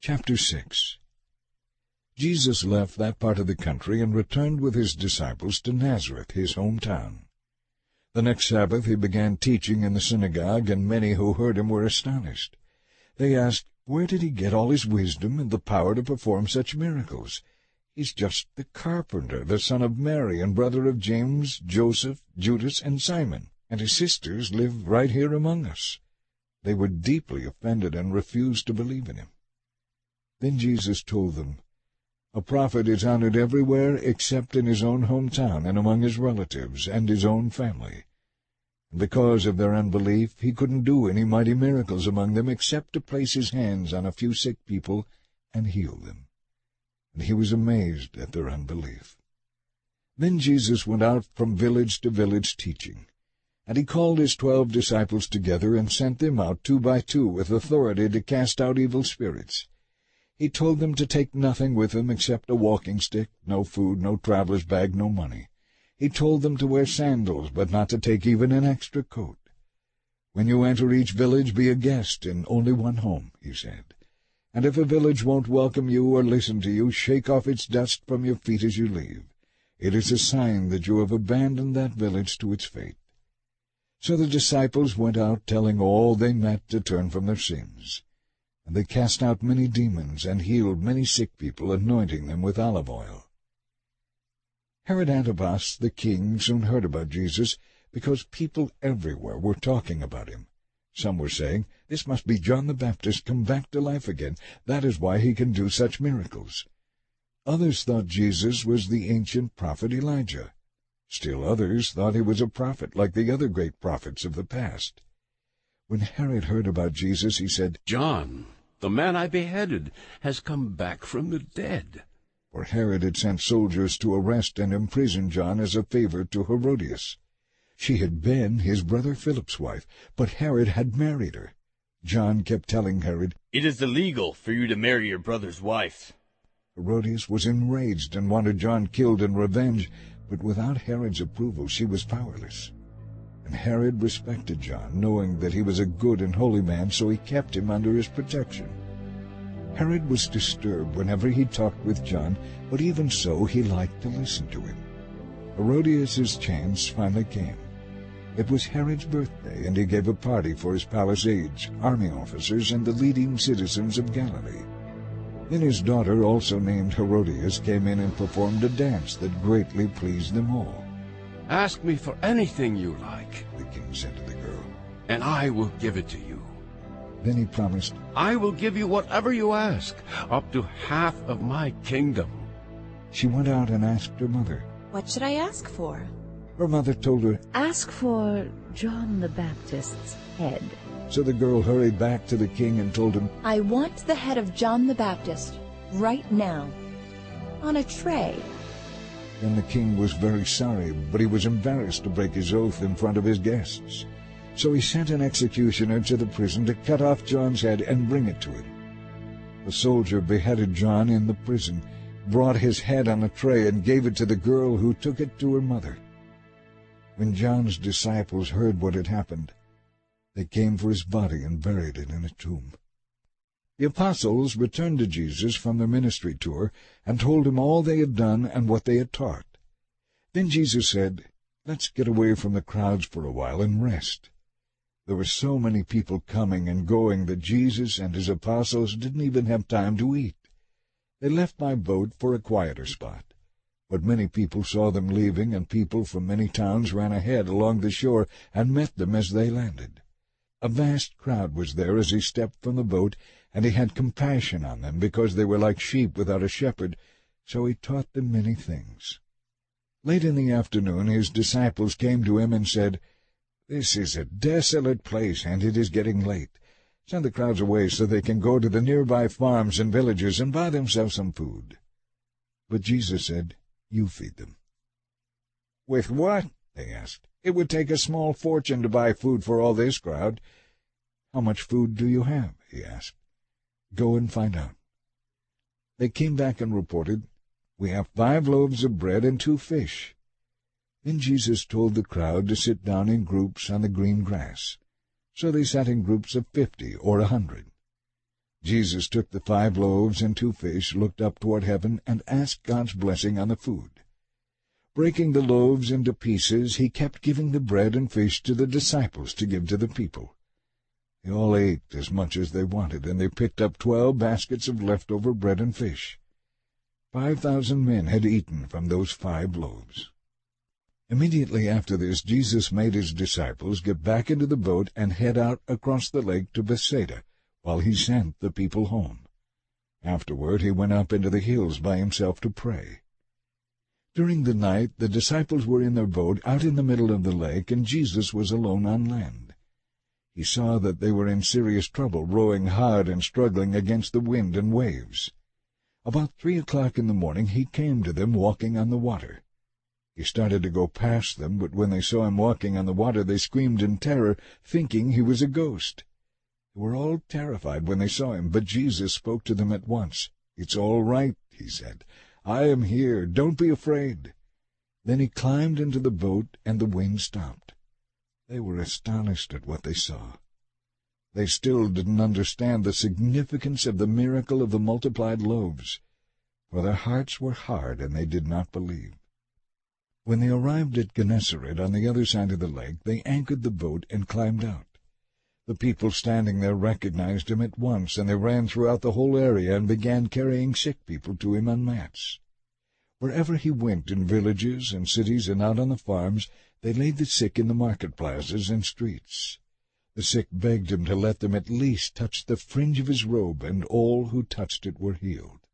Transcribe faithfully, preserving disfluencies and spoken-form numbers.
Chapter six. Jesus left that part of the country and returned with his disciples to Nazareth, his hometown. The next Sabbath he began teaching in the synagogue, and many who heard him were astonished. They asked, "Where did he get all his wisdom and the power to perform such miracles? He's just the carpenter, the son of Mary, and brother of James, Joseph, Judas, and Simon, and his sisters live right here among us." They were deeply offended and refused to believe in him. Then Jesus told them, "A prophet is honored everywhere except in his own hometown and among his relatives and his own family." And because of their unbelief, he couldn't do any mighty miracles among them except to place his hands on a few sick people and heal them. And he was amazed at their unbelief. Then Jesus went out from village to village teaching. And he called his twelve disciples together and sent them out two by two with authority to cast out evil spirits. He told them to take nothing with them except a walking stick, no food, no traveler's bag, no money. He told them to wear sandals, but not to take even an extra coat. "When you enter each village, be a guest in only one home," he said. "And if a village won't welcome you or listen to you, shake off its dust from your feet as you leave. It is a sign that you have abandoned that village to its fate." So the disciples went out, telling all they met to turn from their sins. And they cast out many demons and healed many sick people, anointing them with olive oil. Herod Antipas the king soon heard about Jesus, because people everywhere were talking about him. Some were saying, "This must be John the Baptist come back to life again. That is why he can do such miracles." Others thought Jesus was the ancient prophet Elijah. Still others thought he was a prophet like the other great prophets of the past. When Herod heard about Jesus, he said, "John, the man I beheaded, has come back from the dead." For Herod had sent soldiers to arrest and imprison John as a favor to Herodias. She had been his brother Philip's wife, but Herod had married her. John kept telling Herod, "It is illegal for you to marry your brother's wife." Herodias was enraged and wanted John killed in revenge, but without Herod's approval she was powerless. And Herod respected John, knowing that he was a good and holy man, so he kept him under his protection. Herod was disturbed whenever he talked with John, but even so he liked to listen to him. Herodias' chance finally came. It was Herod's birthday, and he gave a party for his palace aides, army officers, and the leading citizens of Galilee. Then his daughter, also named Herodias, came in and performed a dance that greatly pleased them all. "Ask me for anything you like," the king said to the girl, "and I will give it to you." Then he promised, "I will give you whatever you ask, up to half of my kingdom." She went out and asked her mother. "What should I ask for?" Her mother told her, "Ask for John the Baptist's head." So the girl hurried back to the king and told him, "I want the head of John the Baptist, right now, on a tray." Then the king was very sorry, but he was embarrassed to break his oath in front of his guests. So he sent an executioner to the prison to cut off John's head and bring it to him. The soldier beheaded John in the prison, brought his head on a tray, and gave it to the girl, who took it to her mother. When John's disciples heard what had happened, they came for his body and buried it in a tomb. The apostles returned to Jesus from their ministry tour and told him all they had done and what they had taught. Then Jesus said, "Let's get away from the crowds for a while and rest." There were so many people coming and going that Jesus and his apostles didn't even have time to eat. They left by boat for a quieter spot. But many people saw them leaving, and people from many towns ran ahead along the shore and met them as they landed. A vast crowd was there as he stepped from the boat, and he had compassion on them because they were like sheep without a shepherd, so he taught them many things. Late in the afternoon his disciples came to him and said, "This is a desolate place, and it is getting late. Send the crowds away so they can go to the nearby farms and villages and buy themselves some food." But Jesus said, "You feed them." "With what?" they asked. "It would take a small fortune to buy food for all this crowd." "How much food do you have?" he asked. "Go and find out." They came back and reported, "We have five loaves of bread and two fish." Then Jesus told the crowd to sit down in groups on the green grass. So they sat in groups of fifty or a hundred. Jesus took the five loaves and two fish, looked up toward heaven, and asked God's blessing on the food. Breaking the loaves into pieces, he kept giving the bread and fish to the disciples to give to the people. They all ate as much as they wanted, and they picked up twelve baskets of leftover bread and fish. Five thousand men had eaten from those five loaves. Immediately after this, Jesus made his disciples get back into the boat and head out across the lake to Bethsaida, while he sent the people home. Afterward he went up into the hills by himself to pray. During the night the disciples were in their boat out in the middle of the lake, and Jesus was alone on land. He saw that they were in serious trouble, rowing hard and struggling against the wind and waves. About three o'clock in the morning he came to them walking on the water. He started to go past them, but when they saw him walking on the water they screamed in terror, thinking he was a ghost. They were all terrified when they saw him, but Jesus spoke to them at once. "It's all right," he said. "I am here. Don't be afraid." Then he climbed into the boat, and the wind stopped. They were astonished at what they saw. They still didn't understand the significance of the miracle of the multiplied loaves, for their hearts were hard and they did not believe. When they arrived at Gennesaret on the other side of the lake, they anchored the boat and climbed out. The people standing there recognized him at once, and they ran throughout the whole area and began carrying sick people to him on mats. Wherever he went, in villages and cities and out on the farms, they laid the sick in the market plazas and streets. The sick begged him to let them at least touch the fringe of his robe, and all who touched it were healed.